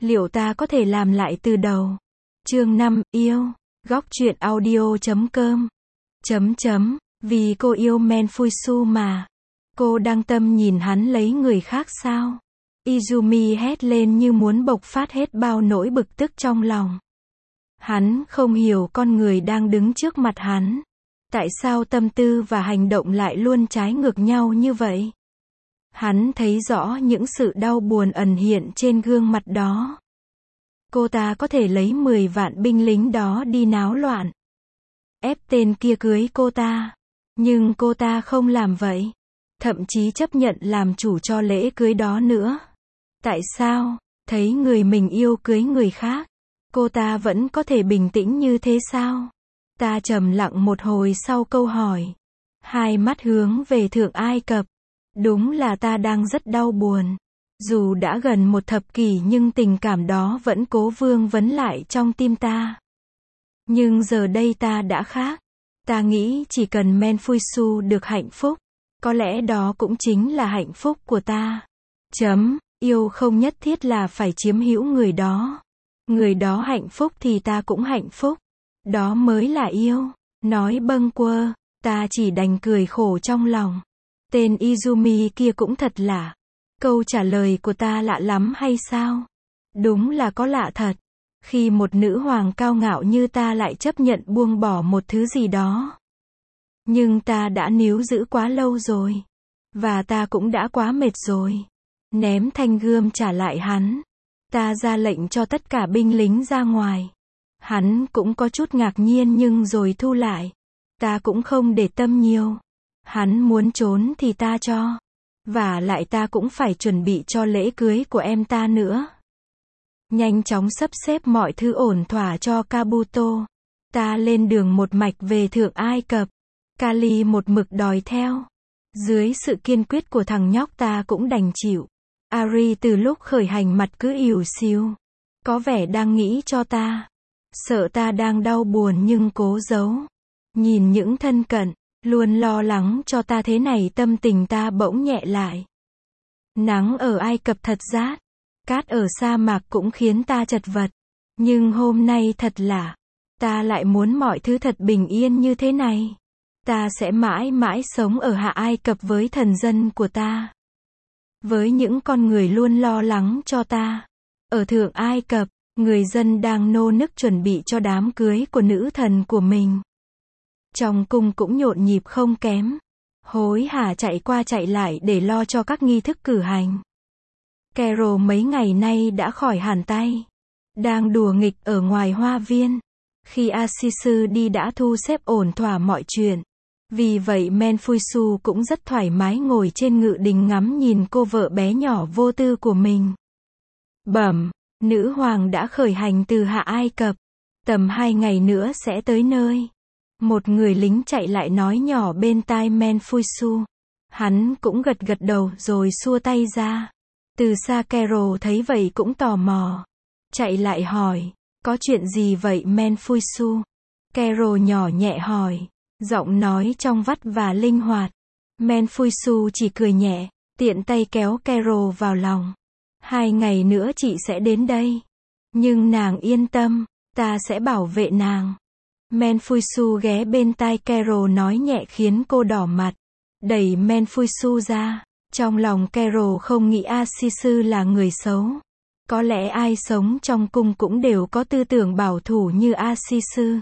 Liệu ta có thể làm lại từ đầu? Chương 5, yêu. Góc truyện audio.com. Vì cô yêu Menfusu mà. Cô đang tâm nhìn hắn lấy người khác sao? Izumi hét lên như muốn bộc phát hết bao nỗi bực tức trong lòng. Hắn không hiểu con người đang đứng trước mặt hắn. Tại sao tâm tư và hành động lại luôn trái ngược nhau như vậy? Hắn thấy rõ những sự đau buồn ẩn hiện trên gương mặt đó. Cô ta có thể lấy 10 vạn binh lính đó đi náo loạn, ép tên kia cưới cô ta. Nhưng cô ta không làm vậy. Thậm chí chấp nhận làm chủ cho lễ cưới đó nữa. Tại sao? Thấy người mình yêu cưới người khác, cô ta vẫn có thể bình tĩnh như thế sao? Ta trầm lặng một hồi sau câu hỏi. Hai mắt hướng về Thượng Ai Cập. Đúng là ta đang rất đau buồn. Dù đã gần một thập kỷ nhưng tình cảm đó vẫn cố vương vấn lại trong tim ta. Nhưng giờ đây ta đã khác. Ta nghĩ chỉ cần Menfusu được hạnh phúc, có lẽ đó cũng chính là hạnh phúc của ta. Yêu không nhất thiết là phải chiếm hữu người đó. Người đó hạnh phúc thì ta cũng hạnh phúc. Đó mới là yêu. Nói bâng quơ, ta chỉ đành cười khổ trong lòng. Tên Izumi kia cũng thật lạ. Câu trả lời của ta lạ lắm hay sao? Đúng là có lạ thật. Khi một nữ hoàng cao ngạo như ta lại chấp nhận buông bỏ một thứ gì đó. Nhưng ta đã níu giữ quá lâu rồi. Và ta cũng đã quá mệt rồi. Ném thanh gươm trả lại hắn. Ta ra lệnh cho tất cả binh lính ra ngoài. Hắn cũng có chút ngạc nhiên nhưng rồi thu lại. Ta cũng không để tâm nhiều. Hắn muốn trốn thì ta cho. Và lại ta cũng phải chuẩn bị cho lễ cưới của em ta nữa. Nhanh chóng sắp xếp mọi thứ ổn thỏa cho Kabuto. Ta lên đường một mạch về Thượng Ai Cập. Kali một mực đòi theo. Dưới sự kiên quyết của thằng nhóc ta cũng đành chịu. Ari từ lúc khởi hành mặt cứ ỉu xìu. Có vẻ đang nghĩ cho ta. Sợ ta đang đau buồn nhưng cố giấu. Nhìn những thân cận, luôn lo lắng cho ta thế này tâm tình ta bỗng nhẹ lại. Nắng ở Ai Cập thật rát. Cát ở sa mạc cũng khiến ta chật vật. Nhưng hôm nay thật lạ. Ta lại muốn mọi thứ thật bình yên như thế này. Ta sẽ mãi mãi sống ở Hạ Ai Cập với thần dân của ta. Với những con người luôn lo lắng cho ta. Ở Thượng Ai Cập, người dân đang nô nức chuẩn bị cho đám cưới của nữ thần của mình. Trong cung cũng nhộn nhịp không kém. Hối hả chạy qua chạy lại để lo cho các nghi thức cử hành. Carol mấy ngày nay đã khỏi hẳn tay. Đang đùa nghịch ở ngoài hoa viên. Khi Asisu đi đã thu xếp ổn thỏa mọi chuyện. Vì vậy Menfusu cũng rất thoải mái ngồi trên ngự đình ngắm nhìn cô vợ bé nhỏ vô tư của mình. Bẩm, nữ hoàng đã khởi hành từ Hạ Ai Cập. Tầm 2 ngày nữa sẽ tới nơi. Một người lính chạy lại nói nhỏ bên tai Menfusu. Hắn cũng gật gật đầu rồi xua tay ra. Từ xa Carol thấy vậy cũng tò mò. Chạy lại hỏi, có chuyện gì vậy Menfusu? Carol nhỏ nhẹ hỏi, giọng nói trong vắt và linh hoạt. Menfusu chỉ cười nhẹ, tiện tay kéo Carol vào lòng. 2 ngày nữa chị sẽ đến đây. Nhưng nàng yên tâm, ta sẽ bảo vệ nàng. Menfusu ghé bên tai Carol nói nhẹ khiến cô đỏ mặt. Đẩy Menfusu ra. Trong lòng Carol không nghĩ Asisu là người xấu. Có lẽ ai sống trong cung cũng đều có tư tưởng bảo thủ như Asisu.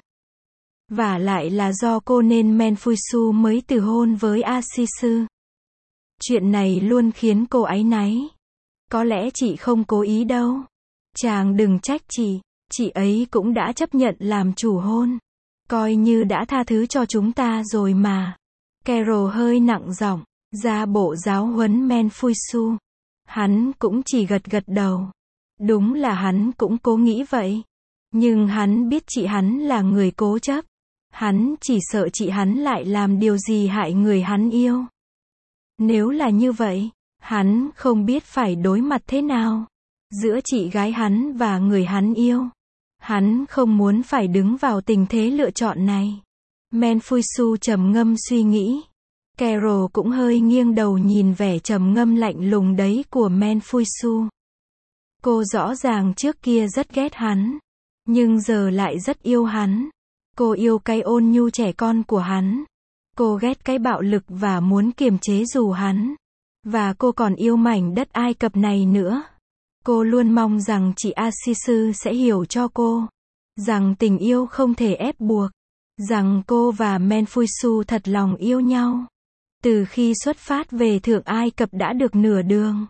Và lại là do cô nên Menfusu mới từ hôn với Asisu. Chuyện này luôn khiến cô áy náy. Có lẽ chị không cố ý đâu. Chàng đừng trách chị ấy cũng đã chấp nhận làm chủ hôn. Coi như đã tha thứ cho chúng ta rồi mà. Carol hơi nặng giọng, ra bộ giáo huấn Menfusu. Hắn cũng chỉ gật gật đầu. Đúng là hắn cũng cố nghĩ vậy. Nhưng hắn biết chị hắn là người cố chấp. Hắn chỉ sợ chị hắn lại làm điều gì hại người hắn yêu. Nếu là như vậy, hắn không biết phải đối mặt thế nào. Giữa chị gái hắn và người hắn yêu. Hắn không muốn phải đứng vào tình thế lựa chọn này. Menfusu trầm ngâm suy nghĩ. Carol cũng hơi nghiêng đầu nhìn vẻ trầm ngâm lạnh lùng đấy của Menfusu. Cô rõ ràng trước kia rất ghét hắn, nhưng giờ lại rất yêu hắn. Cô yêu cái ôn nhu trẻ con của hắn. Cô ghét cái bạo lực và muốn kiềm chế dù hắn. Và cô còn yêu mảnh đất Ai Cập này nữa. Cô luôn mong rằng chị Asisu sẽ hiểu cho cô. Rằng tình yêu không thể ép buộc. Rằng cô và Menfuisu thật lòng yêu nhau. Từ khi xuất phát về Thượng Ai Cập đã được nửa đường.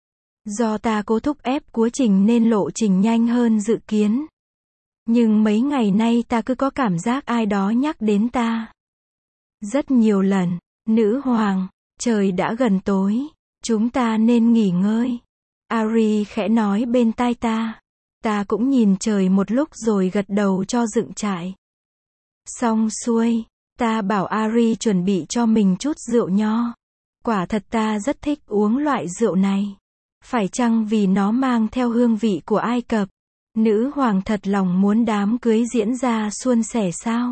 Do ta cố thúc ép quá trình nên lộ trình nhanh hơn dự kiến. Nhưng mấy ngày nay ta cứ có cảm giác ai đó nhắc đến ta. Rất nhiều lần, nữ hoàng, trời đã gần tối, chúng ta nên nghỉ ngơi. Ari khẽ nói bên tai ta. Ta cũng nhìn trời một lúc rồi gật đầu cho dựng trại. Xong xuôi, ta bảo Ari chuẩn bị cho mình chút rượu nho. Quả thật ta rất thích uống loại rượu này. Phải chăng vì nó mang theo hương vị của Ai Cập? Nữ hoàng thật lòng muốn đám cưới diễn ra suôn sẻ sao?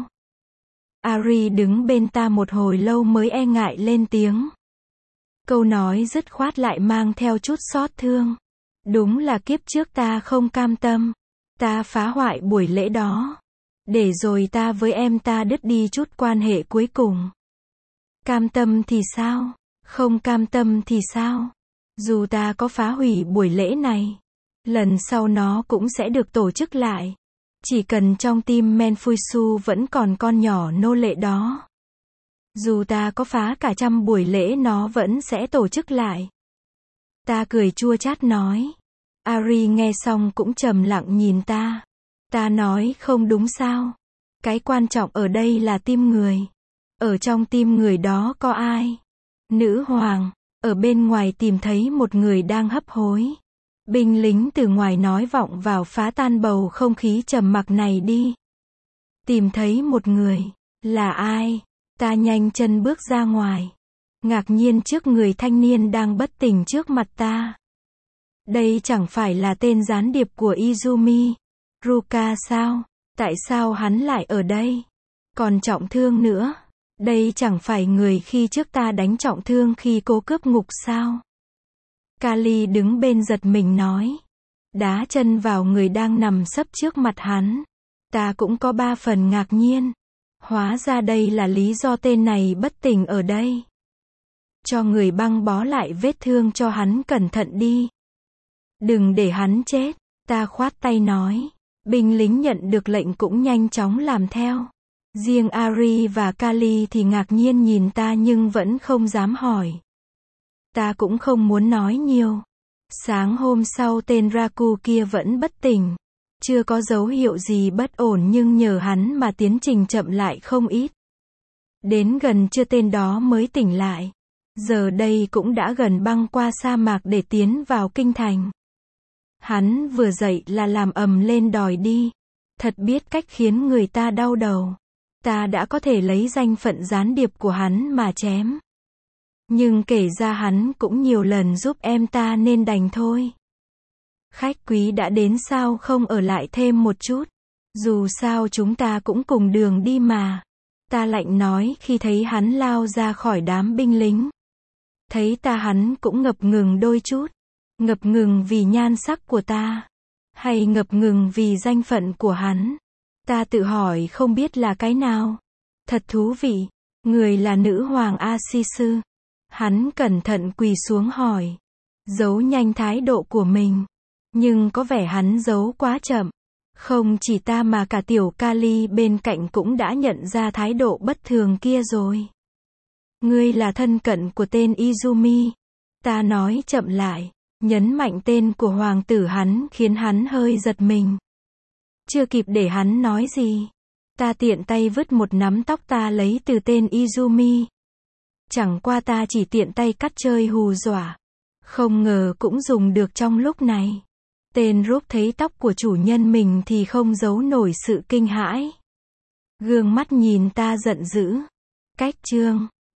Ari đứng bên ta một hồi lâu mới e ngại lên tiếng. Câu nói dứt khoát lại mang theo chút xót thương. Đúng là kiếp trước ta không cam tâm. Ta phá hoại buổi lễ đó. Để rồi ta với em ta đứt đi chút quan hệ cuối cùng. Cam tâm thì sao? Không cam tâm thì sao? Dù ta có phá hủy buổi lễ này, lần sau nó cũng sẽ được tổ chức lại. Chỉ cần trong tim Menfuisu vẫn còn con nhỏ nô lệ đó. Dù ta có phá cả 100 buổi lễ nó vẫn sẽ tổ chức lại. Ta cười chua chát nói. Ari nghe xong cũng trầm lặng nhìn ta. Ta nói không đúng sao. Cái quan trọng ở đây là tim người. Ở trong tim người đó có ai? Nữ hoàng, ở bên ngoài tìm thấy một người đang hấp hối. Binh lính từ ngoài nói vọng vào phá tan bầu không khí trầm mặc này đi. Tìm thấy một người. Là ai? Ta nhanh chân bước ra ngoài. Ngạc nhiên trước người thanh niên đang bất tỉnh trước mặt ta. Đây chẳng phải là tên gián điệp của Izumi. Ruka sao? Tại sao hắn lại ở đây? Còn trọng thương nữa. Đây chẳng phải người khi trước ta đánh trọng thương khi cô cướp ngục sao? Kali đứng bên giật mình nói. Đá chân vào người đang nằm sấp trước mặt hắn. Ta cũng có 3 phần ngạc nhiên. Hóa ra đây là lý do tên này bất tỉnh ở đây. Cho người băng bó lại vết thương cho hắn cẩn thận đi. Đừng để hắn chết. Ta khoát tay nói. Binh lính nhận được lệnh cũng nhanh chóng làm theo. Riêng Ari và Kali thì ngạc nhiên nhìn ta nhưng vẫn không dám hỏi. Ta cũng không muốn nói nhiều. Sáng hôm sau tên Raku kia vẫn bất tỉnh. Chưa có dấu hiệu gì bất ổn nhưng nhờ hắn mà tiến trình chậm lại không ít. Đến gần trưa tên đó mới tỉnh lại. Giờ đây cũng đã gần băng qua sa mạc để tiến vào kinh thành. Hắn vừa dậy là làm ầm lên đòi đi. Thật biết cách khiến người ta đau đầu. Ta đã có thể lấy danh phận gián điệp của hắn mà chém. Nhưng kể ra hắn cũng nhiều lần giúp em ta nên đành thôi. Khách quý đã đến sao không ở lại thêm một chút. Dù sao chúng ta cũng cùng đường đi mà. Ta lạnh nói khi thấy hắn lao ra khỏi đám binh lính. Thấy ta hắn cũng ngập ngừng đôi chút. Ngập ngừng vì nhan sắc của ta. Hay ngập ngừng vì danh phận của hắn. Ta tự hỏi không biết là cái nào. Thật thú vị. Người là nữ hoàng Asisu. Hắn cẩn thận quỳ xuống hỏi. Giấu nhanh thái độ của mình. Nhưng có vẻ hắn giấu quá chậm. Không chỉ ta mà cả tiểu Kali bên cạnh cũng đã nhận ra thái độ bất thường kia rồi. Ngươi là thân cận của tên Izumi. Ta nói chậm lại. Nhấn mạnh tên của hoàng tử hắn khiến hắn hơi giật mình. Chưa kịp để hắn nói gì. Ta tiện tay vứt một nắm tóc ta lấy từ tên Izumi. Chẳng qua ta chỉ tiện tay cắt chơi hù dọa. Không ngờ cũng dùng được trong lúc này. Tên Rúp thấy tóc của chủ nhân mình thì không giấu nổi sự kinh hãi. Gương mắt nhìn ta giận dữ. Cách chương